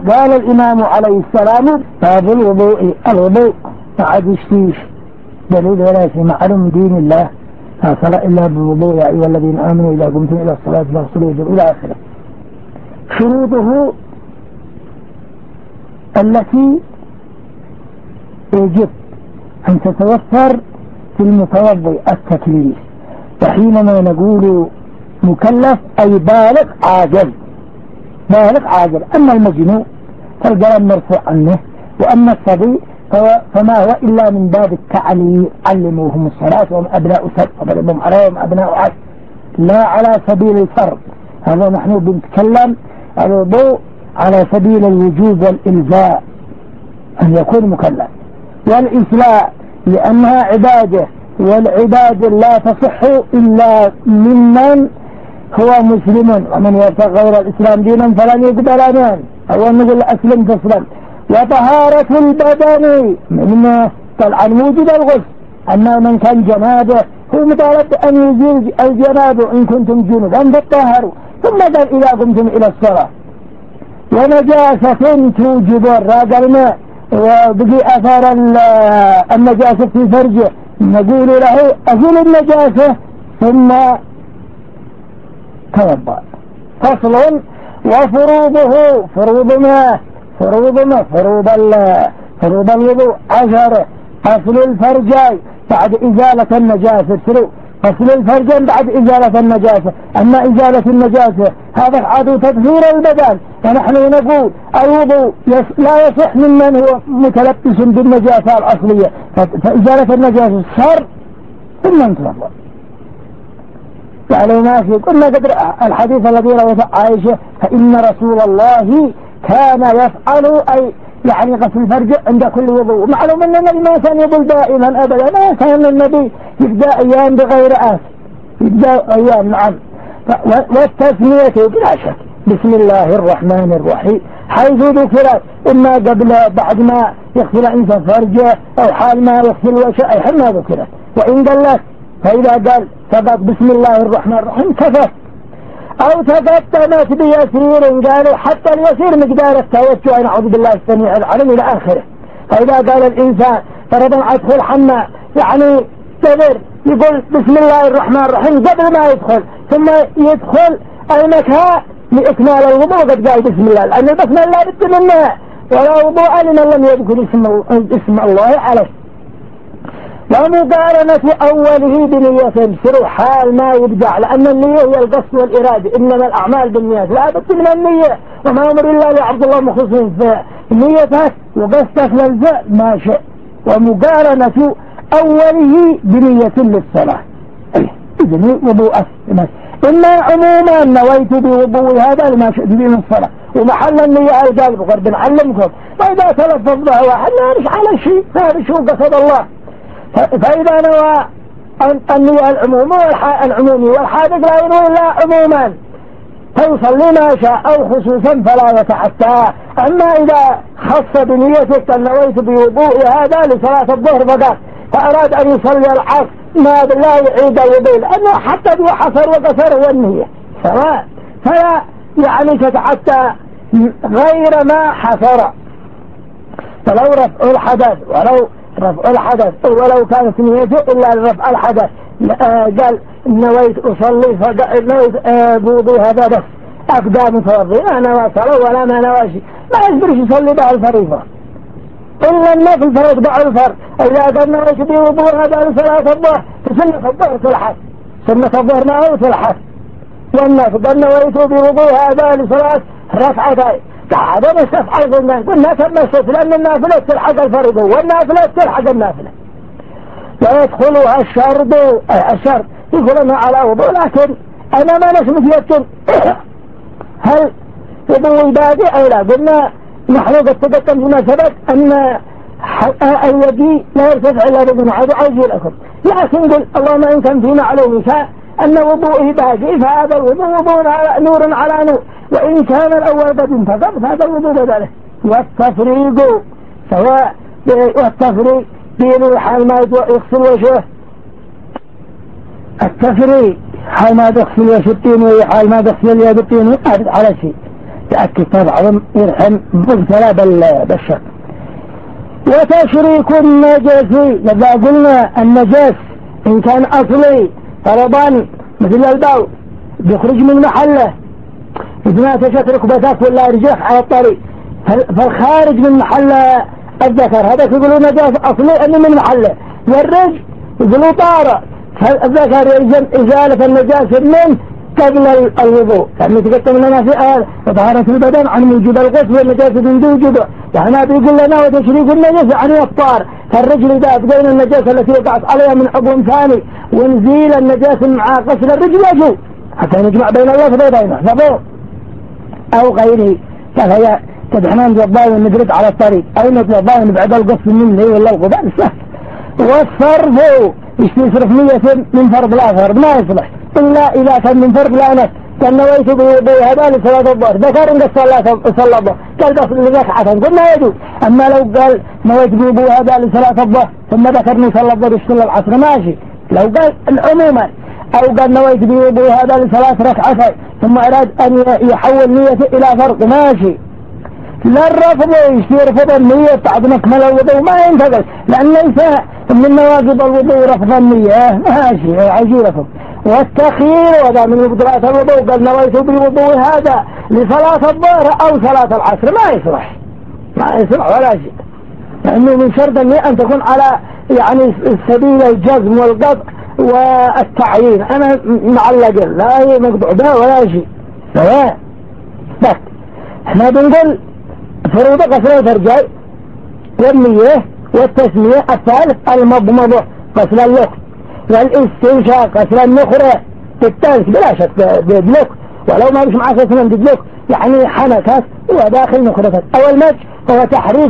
قال الإمام عليه السلام باب الوضوء بعد الشيش دليل ولا شيء معلوم دين الله لا صلاة إلا بالوضوء يا أيها الذين آمنوا إذا قمتم إلى الصلاة فاغسلوا وجوهكم إلى آخره. شروطه التي يجب أن تتوفر في المتوضئ التكليف، وحينما نقول مكلف أي بالغ عاقل. أما المجنون فالقلم مرفوع عنه، وأما الصبي فما هو إلا من باب التعليم، علموهم الصلاة وهم أبناء 7 وضربهم عليهم أبناء 10 لا على سبيل الفرض. هذا نحن بنتكلم الوضوء على سبيل الوجوب والإلزاء أن يكون مكلف، والإسلاء لأنها عبادة، والعبادة لا تصح إلا ممن هو مسلم، ومن يبتغي غير الإسلام دينا فلن يقبل منه. أول نقول أسلم تسلم. وطهارة البدن من طبعا موجب الغسل، أما من كان جنابه هو مطالب أن يزيل الجنابه إن كنتم جنبا فطهروا، ثم قال إذا قمتم إلى الصلاة. ونجاسة توجب الراجل الماء وبقي أثار النجاسة في فرجه، نقول له أزل النجاسة ثم توضأ. فصل. وفروضه فروض الوضوء 10. غسل الفرجين بعد إزالة النجاسة. غسل الفرجين بعد إزالة النجاسة. أما إزالة النجاسة هذا عاد تطهير البدن، ونحن نقول الوضوء لا يصح ممن هو متلبس بالنجاسة الأصلية، فإزالة النجاسة شر ثم نتوضأ. يعني ما في قلنا قدر الحديث الذي رواه عائشة فإن رسول الله كان يفعل أي يعني غسل الفرج عند كل وضوء. معلوم أن النبي ما كان يقول دائما أبدا، ما كان النبي يبدأ أيام بغير يبدأ أيام. نعم. والتسمية بلا شك بسم الله الرحمن الرحيم حيث ذكرت إما قبل بعد ما يغسل إنسان فرجه أو حال ما يغسل وشيء حال ما ذكرت. وإن قال لك فإذا قال سبق بسم الله الرحمن الرحيم كفت، أو تقدمت بيسير قالوا حتى اليسير مقدار التوجه نعوذ بالله السميع العليم إلى آخره. فإذا قال الإنسان فرضا أدخل حمام يعني كبر يقول بسم الله الرحمن الرحيم قبل ما يدخل، ثم يدخل أي مكان لإكمال الوضوء قد قال بسم الله، لأن البسم الله بد منها ولا وضوء لمن لم يذكر اسم الله عليه. ومقارنة أوله بنية سرو حال ما يبدع، لأن النية هي القصد والإرادة، إنما الأعمال بالنيات لا بد من النية، وما أمر الله لعبد الله مخصوص نيتك وقصدك للفعل ما شاء. ومقارنة أوله بنية للصلاة إذن وضوء إما عموما نويت بوضوء هذا لما شئت به من الصلاة، ومحل النية القلب وقد نعلمكم، فإذا تلفظ بها واحد لا مش على شيء هذا شو قصد الله. فإذا نوى النية العمومي والحادث لا ينوي إلا عموما فيصلي ما شاء أو خصوصا فلا يتحتى. أما إذا خص بنيتك نويت بوضوء هذا لصلاة الظهر فقط فأراد أن يصلي العصر ما بالله يعيد الوضوء، لأنه حتى بحصر وقصر والنية سواء، فلا يعني تتحتى غير ما حصر. فلو رفع الحدث ولو كانت نيته إلا لرفع الحدث قال نويت أصلي نويت بوضوء هذا بس أقدام متوضي لا نوى صلاة ولا ما نواشي ما يقدرش يصلي بها الفريضة إلا النفل فيقدع الفرض. إذا قال نويت بوضوء هذا لصلاة الظهر فسنة الظهر تلحق، سنة الظهر معه تلحق، والنفل قال نويت بوضوء هذا لصلاة ركعتين هذا مش تفعل قلنا تمسك، لأن النافلة تلحق الفريضة والنافلة تلحق النافلة. ويدخلها الشرط يقولنا على وضوء، لكن أنا ما نسمت يكن هل وضوء بادئ أو لا. قلنا نحن قد تقدم فيما سبق أن اليدي لا يرتفع إلا بدون عدو عايز لكم، لكن قل اللهم إن كان في معلومك أن وضوءه بادئ فهذا الوضوء وضوء نور على نور، وإن كان الأول قد انتقض فهذا الوضوء بدله. والتفريق سواء والتفريق بين حال ما يغسل وجهه، التفريق حال ما يغسل وجه الطين وحال ما يغسل اليد الطين على شيء، تأكد بعضهم يرحم مبتلى بالشك. وتشريك النجس، لذا قلنا النجس إن كان أصلي فرضا مثل البول بيخرج من محله إذا ما تشت ركبتك ولا رجلك على الطريق، فالخارج من محل الذكر هذا يقولوا نجس أصلي أنه من محله، والرجل يقولوا طارئ، فالذكر يلزم إزالة النجاسة منه قبل الوضوء، يعني تقدم لنا في طهارة البدن عن وجود الغسل والنجاسة من وجوده، يعني بيقول لنا وتشريك النجاسة عن الطار، فالرجل إذا أبقينا النجاسة التي وقعت عليها من عضو ثاني ونزيل النجاسة مع غسل الرجل يجوز حتى نجمع بين اللفظ وبينه فضوء أو غيره، فهي تدحنا نتوضأ ونجرد على الطريق أو نتوضأ ونبعد الغسل منه ولا الغباء السهل. والصرف يصرف نية من فرض لا فرض ما يصلح إلا إذا كان من فرض لا نفس، كان نويت بهذا لصلاة الظهر ذكر إن صلى الظهر قال بس لركعة قلنا يجوز، أما لو قال نويت بهذا لصلاة الظهر ثم ذكرني صلى الظهر يصلي العصر ماشي، لو قال عموما أو قال نويت بهذا لصلاة ركعتين ثم أراد أن يحول نيته إلى فرض ماشي. لا الرفض يصير رفض النية بعد مكمل الوضوء ما ينتقل، لأن ليس من نواقض الوضوء رفض النية ماشي عجيركم. والتخيير وهذا من مبطلات الوضوء قال نويت بوضوء هذا لصلاة الظهر أو صلاة العصر ما يصلح ولا شيء، لأنه من شرط النية أن تكون على يعني سبيل الجزم والقطع والتعيين، أنا معلق لا هي مقطع ده ولا شيء سواء. بس احنا بنقول فروض غسل الرجال والنية والتسمية، الثالث المضمضة غسل اللق والاستنشاق غسل النخرة بالتالف بلا شك بدلك، ولو ما مش معك اسمه بدلك يعني حنكات وداخل نخرتك. أو المسح هو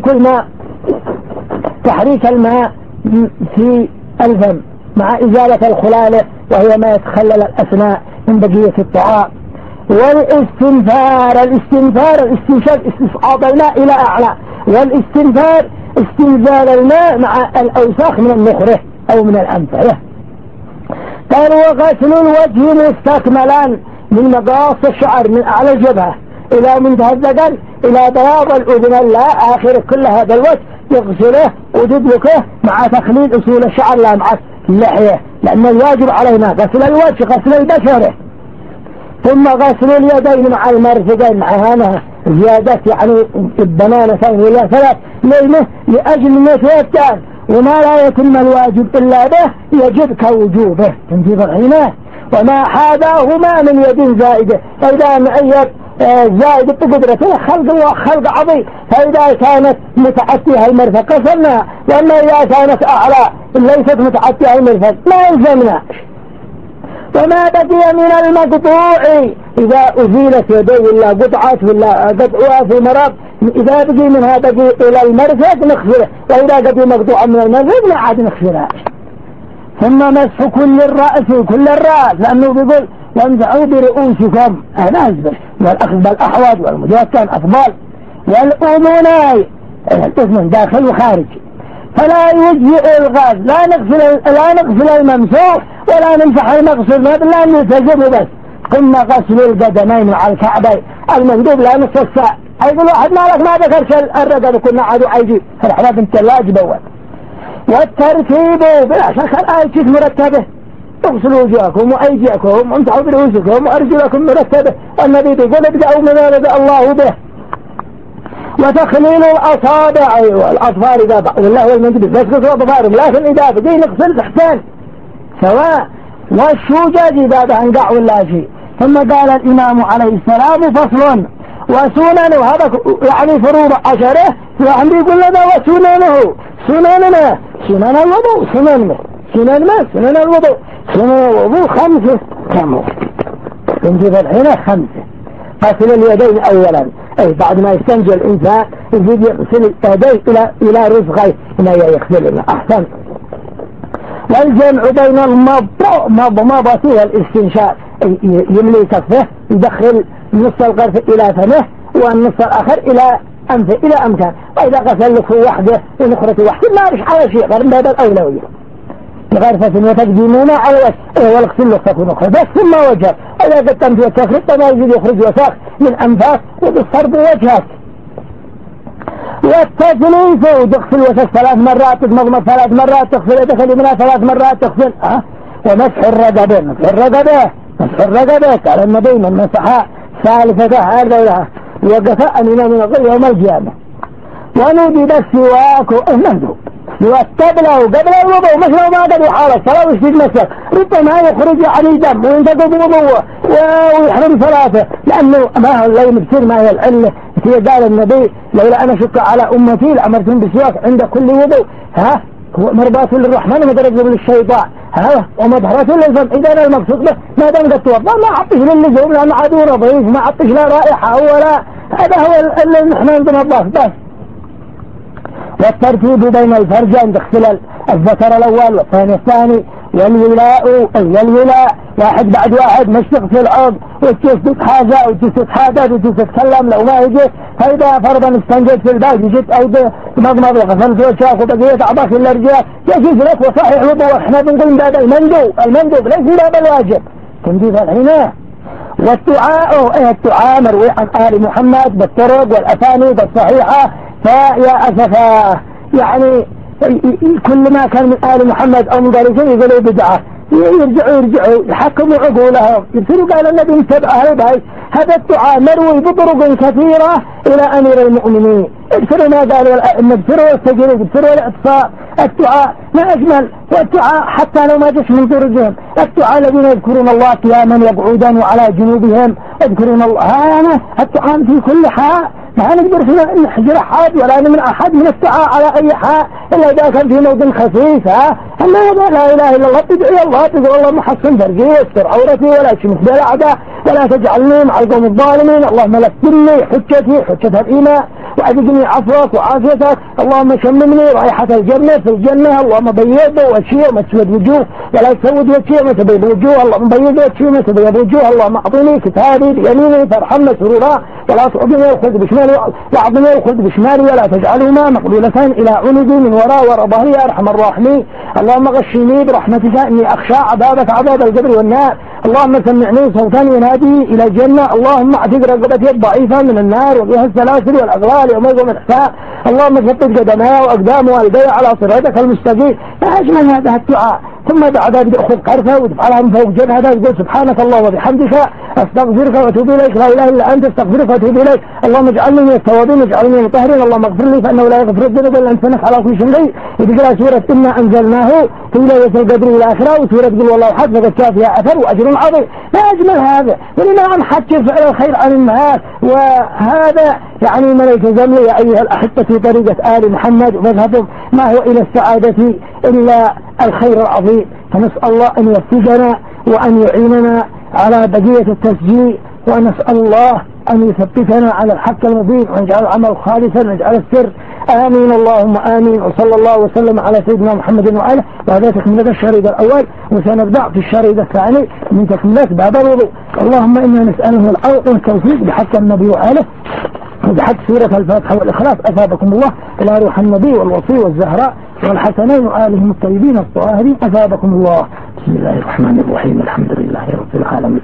تحريك الماء في الفم مع إزالة الخلالة وهي ما يتخلل الأثناء من بقية الطعام. والاستنفار الاستنشاق استصعاب الماء إلى أعلى، والاستنفار استنزال الماء مع الأوساخ من النخرة أو من الأنفية. قالوا وغسل الوجه مستكملا من مقاص الشعر من أعلى الجبهة إلى منتهى الذقن إلى بياض الأذن لا آخر كل هذا الوجه يغسله وتدلكه مع تخليل أصول الشعر لا مع اللحية، لأن الواجب علينا غسل الوجه غسل البشرة، ثم غسل اليدين مع المرفقين مع هانها زيادة يعني البنانتين ولا ثلاث لينه لأجل نتوتان، وما لا يتم الواجب إلا به يجب كوجوبه تنجيب العينات، وما حاذاهما من يد زائدة، فإذا معيب زائد بقدرته خلق الله خلق عظيم، فإذا كانت متعتها المرفق قصرنا، وأما إذا كانت أعلى ليست متعتها المرفق ما يلزمنا. وما بقي من المقطوع إذا أزيلت يديه ولا قطعات ولا قطعها في مرض إذا بقي منها بقي إلى المرفق نغسله، وإذا بقي مقطوعا من المرفق لا عاد نغسلها. ثم مسح كل الرأس لأنه بيقول وامسحوا برؤوسكم أنا أزبر، والأخذ بالأحوض والمجوكان أفضل، والأذنين الأذن داخل وخارج، فلا يجزئ الغاز لا نغسل الممسوح ولا نمسح المغسول لا نلتزم بس، ثم غسل القدمين مع الكعبين المندوب لا نص الساعة. يقول واحد مالك ما ذكرش الرقم كنا عادوا عايجين فنحن بنت اللاج بول. والترتيب بلا شك الآية مرتبة، اغسلوا وجوهكم وأيديكم وامسحوا برؤوسكم وأرجلكم مرتبة، النبي بيقول ابدأوا من ما بدأ الله به. وتخليل الأصابع والأطفال إذا والله المنتبه بس قصر أطفالهم، لكن إذا بدي نغسل تحتان سواء، والشوجاج إذا بهنقع ولا شيء. ثم قال الإمام عليه السلام فصل وسننه، هذا يعني فروض 10 وعندي يقول لنا وسننه سنن الوضوء سنن الوضوء 5 كم ينجب الحين 5. غسل اليدين أولا أي بعد ما يستنجي الإنسان يجب يغسل اليدين إلى رفقه هنا يغسل أحسن. والجمع بين المضمضة والاستنشاق يملي كفه يدخل نص الغرف إلى فمه والنص الآخر إلى أنفه إلى أمكان، وإذا غسل لك وحده ونخرة وحده ما بش على شيء غير من هذا الأولوية. بغرفة وتقديمنا على الوجه والاغسل لغتكم أخرى بس ثم وجهك. إذا قدمت وجهك ما يجب يخرج وساخ من أنفاس وبالصرب وجهك. والتثليث وتغسل وجهك 3 مرات، تضمضمض 3 مرات، تغسل يدك اليمنى 3 مرات، تغسل ومسح الرقبة. مسح الرقبة على النبي من مسحها ثالثة هذا وقف أمنا من الظل يوم القيامة. ونودي السواك المندوب قبل الوضوء مثل ما قد يحالك فلا يشتد مسك ربما يخرج عليه دم وينتقض وضوءه ويحرم صلاته لأنه ما هو اللي مبصر ما هي العلة. قال النبي لولا أنا شك على أمتي لأمرتهم بالسواك عند كل وضوء. هو مرضاة للرحمن ومدرج للشيطان ومظهرة للفم. إذا المقصود به ما دام قد توضأ ما عطش للنزوم لأن عدو ضعيف ما عطش لا رائحة ولا هذا هو اللي نحن عندنا الضعف بس. والترتيب بين الفرجين تغسل الذكر الأول والثاني الثاني والولاء واحد بعد واحد مش تغسل عضو وتشوف حاجة وتتحادث وتتكلم لو ما يجي. فإذا فرضا استنجد في الباب جيت أو تمضمض وغسلت وجهك وبقيت أعضاء الأرجاء يجوز لك وصحيح وضوء. احنا بنقول من باب المندوب ليس من باب الواجب تنظيف العناية. والدعاء مروي عن آل محمد بالطرق والأسانيد الصحيحة. فيا أسفا يعني كل ما كان من آل محمد أو من دارسين يقولوا بدعة يرجعوا يحكموا عقولهم يبصروا. قال النبي متبع هذا الدعاء مروي بطرق كثيرة إلى أمير المؤمنين. ابصروا ما قالوا الأئمة، ابصروا والتجريد، ابصروا الاعتصام. الدعاء ما أجمل. والدعاء حتى لو ما جش من طرقهم الدعاء الذين يذكرون الله قياما وقعودا وعلى جنوبهم يذكرون الله. الدعاء في كل حال ما نقدر نحجر أحد ولا نمنع أحد من الدعاء على أي حال إلا إذا كان في موضع خفيف. أما هذا لا إله إلا الله تدعي الله تقول اللهم حسن فرجي واستر عورتي ولا تشمس بالأعداء ولا تجعلني مع القوم الظالمين. اللهم لكني حجتي حجة الإيمان وأذقني عفوك وعافيتك. اللهم شممني رائحة الجنة في الجنة. اللهم بيض وجهي وما تسود وجوه ولا تسود وجهي وما تبيض وجوه. اللهم بيض وجهي وما تبيض وجوه. اللهم أعطني كتابي بيميني فارحمنا سرورا ولا تعطني الخلد بشمالي واعطني الخلد بشمالي ولا تجعلهما مقبولة إلى عنقي من وراء ظهري يا أرحم الراحمين. اللهم غشني برحمتك إني أخشى عذابك عذاب القبر والنار. اللهم سمعني صوتا ينادي إلى الجنة. اللهم اعتق رقبتي الضعيفة من النار وبها السلاسل والأغلال يوم يقوم الحساب. اللهم ثبت قدمي وأقدام والدي على صراطك المستقيم. ما أجمل هذا الدعاء. ثم بعد ذلك أخذ قرفة وتفعلها من فوق جبهتك تقول سبحانك الله وبحمدك أستغفرك وأتوب إليك لا إله إلا أنت أستغفرك وأتوب إليك. اللهم اجعلني من التوابين واجعلني من المطهرين. اللهم اغفر لي فإنه لا يغفر الذنوب إلا أنت إنك على كل شيء قدير. يقرأ سورة إنا أنزلناه في ليلة القدر إلى آخره وسورة قل والله أحد فقد كان فيها أثر وأجر عظيم. ما أجمل هذا. ولما نحكي فعل الخير عن الناس. وهذا يعني من يلتزم لي يا أيها الأحبة في طريقة آل محمد ومذهبهم ما هو إلى السعادة إلا الخير العظيم. فنسأل الله أن يوفقنا وأن يعيننا على بقية التسجيل ونسأل الله أن يثبتنا على الحق المبين ويجعل العمل خالصا ويجعل السر. آمين اللهم آمين. وصلى الله وسلم على سيدنا محمد وآله. وهذا تكملة الشريط الأول وسنبدأ في الشريط الثاني من تكملة باب الوضوء. اللهم إنا نسأله العون والتوفيق بحق النبي وآله وبحق سورة الفاتحة والإخلاص. أثابكم الله إلى روح النبي والوصي والزهراء والحسنين وآلهم الطيبين الطاهرين. أثابكم الله. بسم الله الرحمن الرحيم. الحمد لله رب العالمين.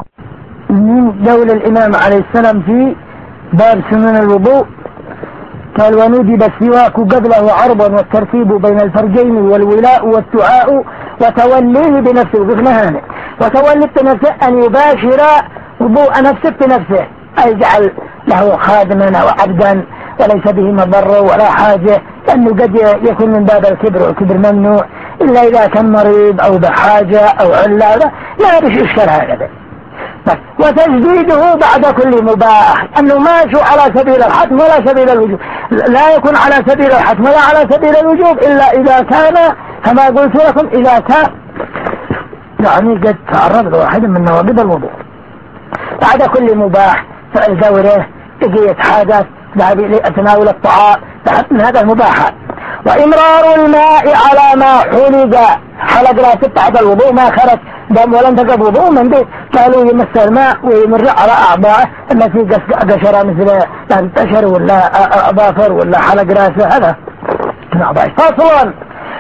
من قول الإمام عليه السلام في باب سنن الوضوء قال وندب السواك قبله عرضا والترتيب بين الفرجين والولاء والدعاء وتوليه بنفسه. وقفنا وتولي بنفسه أن يباشر وضوء نفسه بنفسه أي جعل له خادما أو عبدا وليس به مضر ولا حاجة لأنه قد يكون من باب الكبر والكبر ممنوع إلا إذا كان مريض أو بحاجة أو علة لا بش إشكال هذا. وتجديده بعد كل مباح أنه ما شو على سبيل الحتم ولا سبيل الوجوب. لا يكون على سبيل الحتم ولا على سبيل الوجوب إلا إذا كان كما قلت لكم إذا كان يعني قد تعرض لواحد من نواقض الوضوء. بعد كل مباح فعل دوره بقية حاجات لتناول الطعام من هذا المباحات. وإمرار الماء على ما حلق راسه بعد الوضوء ما خرج دم ولم تقف وضوء من بيت قالوا يمس الماء ويمر على أعضاءه التي قشر مثل انتشر ولا أظافر ولا حلق راسه هذا من أعضائه. فصلا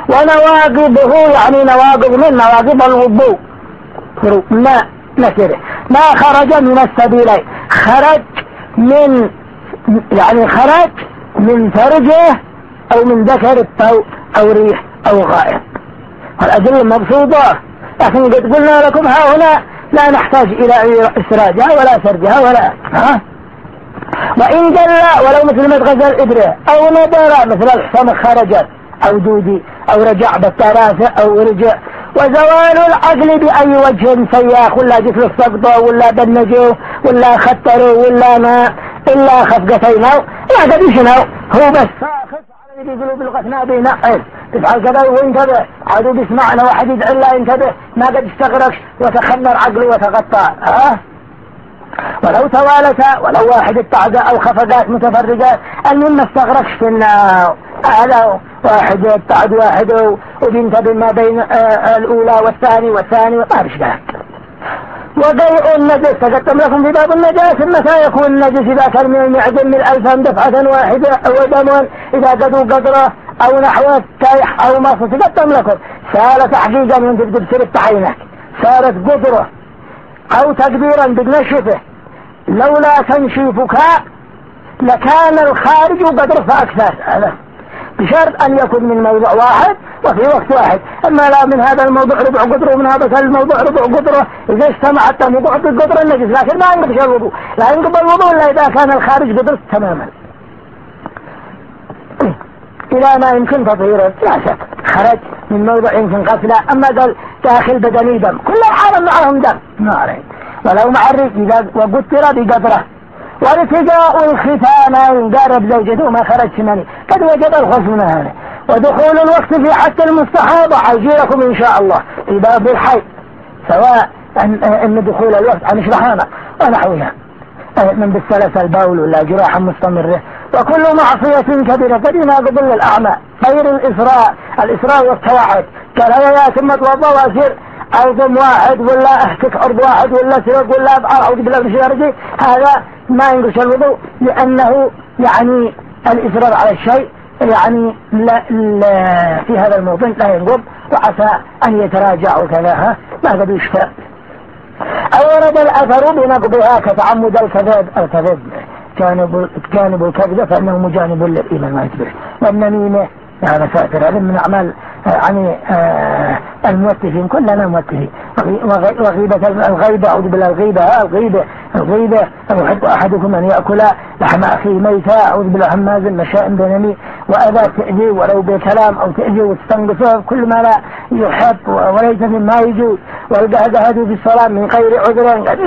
ونواقضه يعني نواقض من نواقض الوضوء ما نكره ما خرج من السبيلين، خرج من يعني خرج من فرجه أو من ذكر أو ريح أو غائط، والأدلة مبسوطة، لكن قد قلنا لكم ها هنا لا نحتاج إلى إسراجها ولا سردها ولا وإن جل ولو مثل مدغز الإبرة أو نظر مثل الحصان خرجت أو دودي أو رجع بالتراثة أو رجع، وزوال العقل بأي وجه سياخ ولا جسل السقطة ولا بنجه ولا خطره ولا ما إلا خفقتينه لا قد يشنو هو بس على قلوب الغثنا بينعل تفعل كذا وانتبه عدو بيسمعنا واحد يدعي الله انتبه ما قد استغرقش وتخمر عقله وتغطى ولو توالتا ولو واحد اتعدى او خفقات متفرقات المهم ما استغرقش في النار هذا واحد اتعد واحد وبينتبه ما بين الاولى والثاني ما بشكلك. وضيء النجس تقدم لكم في باب النجاس متى يكون النجس إذا كان من المعدن من 1000 دفعة واحدة أو دم إذا قدوا قدره أو نحو التايح أو مصر تقدم لكم سالت حقيقة من تقدر تصير التعينك سالت قدره أو تقديرا بنشفه لولا تنشيفك لكان الخارج قدر فأكثر هذا بشرط أن يكون من موضوع واحد وفي وقت واحد، أما لا من هذا الموضوع ربع قدره ومن هذا الموضوع ربع قدره إذا اجتمعت موضوع بالقدر النجس لكن ما ينقبش الوضوء لا ينقب الوضوء إلا إذا كان الخارج قدر تماما إلى ما يمكن تطهيره لا شك خرج من موضوع يمكن قتله، أما قال داخل بدني دم كل العالم معهم دم ما عليه ولو مع الرجل وقتل بقدره والتقاء الختانين قارب زوجته ما خرج مني قد وجد الخصم هذا، ودخول الوقت في حتى المستحاضة عجيلكم إن شاء الله في باب الحي سواء أن دخول الوقت عن شرحانة ونحوها من بالثلاث البول ولا جراحة مستمرة وكل معصية كبيرة قديمة قبل الأعمى غير الإسراء والتواعد كالهيات ثم توضى واسير أوضم واحد ولا احتك عرض واحد ولا سرق ولا أبعر أعوذ بالله من الشيطان الرجيم هذا ما ينقص الوضوء لأنه يعني الإصرار على الشيء يعني لا في هذا الموطن لا ينقض وعسى أن يتراجع وكذا ما قد يشفى. أورد الأثر بنقضها كتعمد الكذب جانب الكذب فإنه مجانب للإيمان ما يتبه، والنميمة هذا ساتر هذا من أعمال يعني الموتفين كلنا موتفين، وغيبة الغيبة أعوذ بالله الغيبة يحب أحدكم أن يأكل لحم أخيه ميتا أعوذ بالله هماز مشاء بنمي وأذى تأذي ولو بكلام أو تأذي وتستنقصه كل ما لا يحب وليس مما يجوز، والقعدة هذه في الصلاة من غير عذر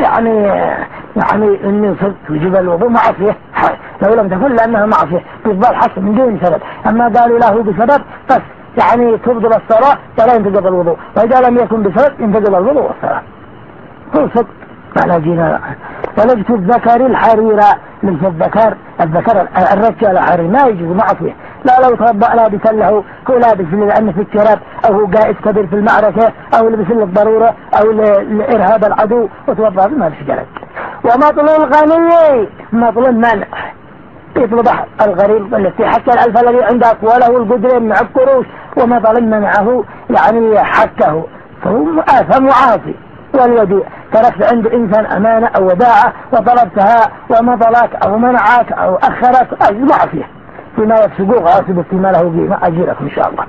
يعني إني صدت وجب الوضوء معصية لو لم تكن لأنها معصية تفضل حسب من دون سبب، أما قالوا له بسبب بس يعني تفضل الصلاة ولا ينتقض الوضوء، وإذا لم يكن بسبب ينتقض الوضوء والصلاة كل صدق على جينا. ولبس الذكر الحريرة لبس الذكر الرجال حرير ما يجوز معصية لا لو توضأ لابسا له هو لابس لأنه في التراب أو هو قائد كبير في المعركة أو لبس للضرورة أو لإرهاب العدو وتوضأ ما في جلد. ومطل الغني مطل المنع يطلب الغريب التي حتى الألف الذي عندك وله القدر مع القروش ومطل منعه يعني حكه فهو آثم وعاصي. والوديع تركت عند إنسان أمانة أو وداعة وطلبتها ومطلك أو منعك أو أخرك معصية فيما يفسقوه غاصب فيما له قيمة أجيرك إن شاء الله.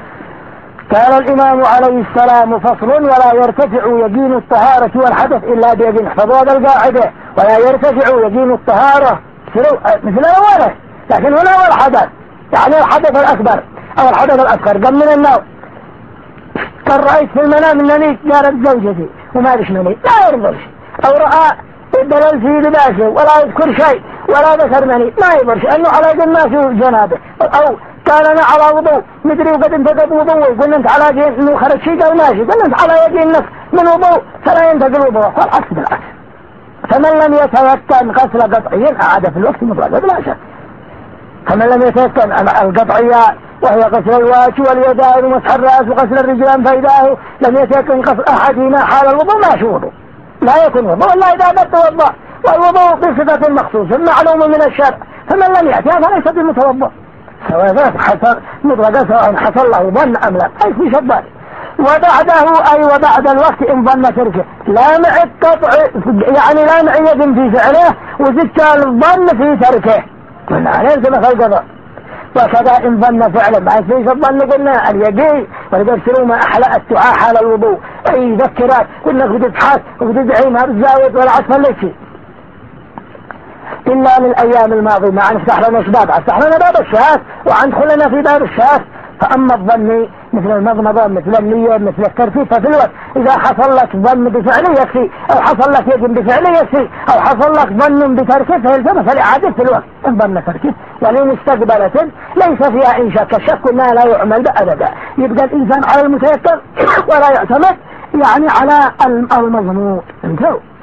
قال الإمام عليه السلام فصل ولا يرتفع يقين الطهارة والحدث إلا بيقين احفظوا هذا القاعدة ولا يرتفع يقين الطهارة مثل الأولى لكن هنا هو الحدث يعني الحدث الأكبر أو الحدث الأصغر قم من النوم كان رأيت في المنام أنني جارت زوجتي وما يشمني لا يرضى أو رأى الدلال في لباسه ولا يذكر شيء ولا ذكر مني ما يبرش أنه على يد الناس جنابه أو كان أنا على وضوء مدري وقد انتقض وضوء قلنا أنت على جين أنه خرج شيء قال ماشي قلنا أنت على يد الناس من وضوء فلا ينتقل وضوء والعكس بالعكس. فمن لم يتيقن غسل قطعيا أعاد في الوقت مطلقا بلا شك. فمن لم يتيقن القطعية وهي غسل الوجه واليدين ومسح الرأس وغسل الرجلين فإذا لم يتيقن غسل أحدهما حال الوضوء ما شو وضوء لا يكون وضوء إلا إذا بدأ توضأ والوضوء بصفة مخصوصة معلوم من الشرع فمن لم يأتي فليس بمتوضأ سواء حصل مطلقة سواء حصل له ظن أم لا أي في شبان. وبعده أي وبعد الوقت إن ظن تركه لا مع القطع يعني لا مع يد في فعله وزدت الظن في تركه قلنا عليه مثل القضاء. وكذا إن ظن فعلا ما فيش الظن قلنا اليقين ولقد ما أحلى الدعاء حال الوضوء أي ذكرات قلنا بتبحث وبتدعي ما بتزاود ولا عصفا لك إلا للأيام الماضية ما نفتح لنا باب افتح لنا باب الشهاد وندخلنا في باب الشهاد. فأما الظن مثل المضمضة مثل النية مثل الترتيب ففي الوقت إذا حصل لك ظن بفعله يكفي أو حصل لك يد بفعله يكفي أو حصل لك ظن بتركه فيلزمك الإعادة في الوقت. إن ظن تركه يعني مستقبلة ليس فيها إن شك الشك أنها لا يعمل أبدا يبقى الإنسان على المتيقن ولا يعتمد يعني على المظنون. انتهوا.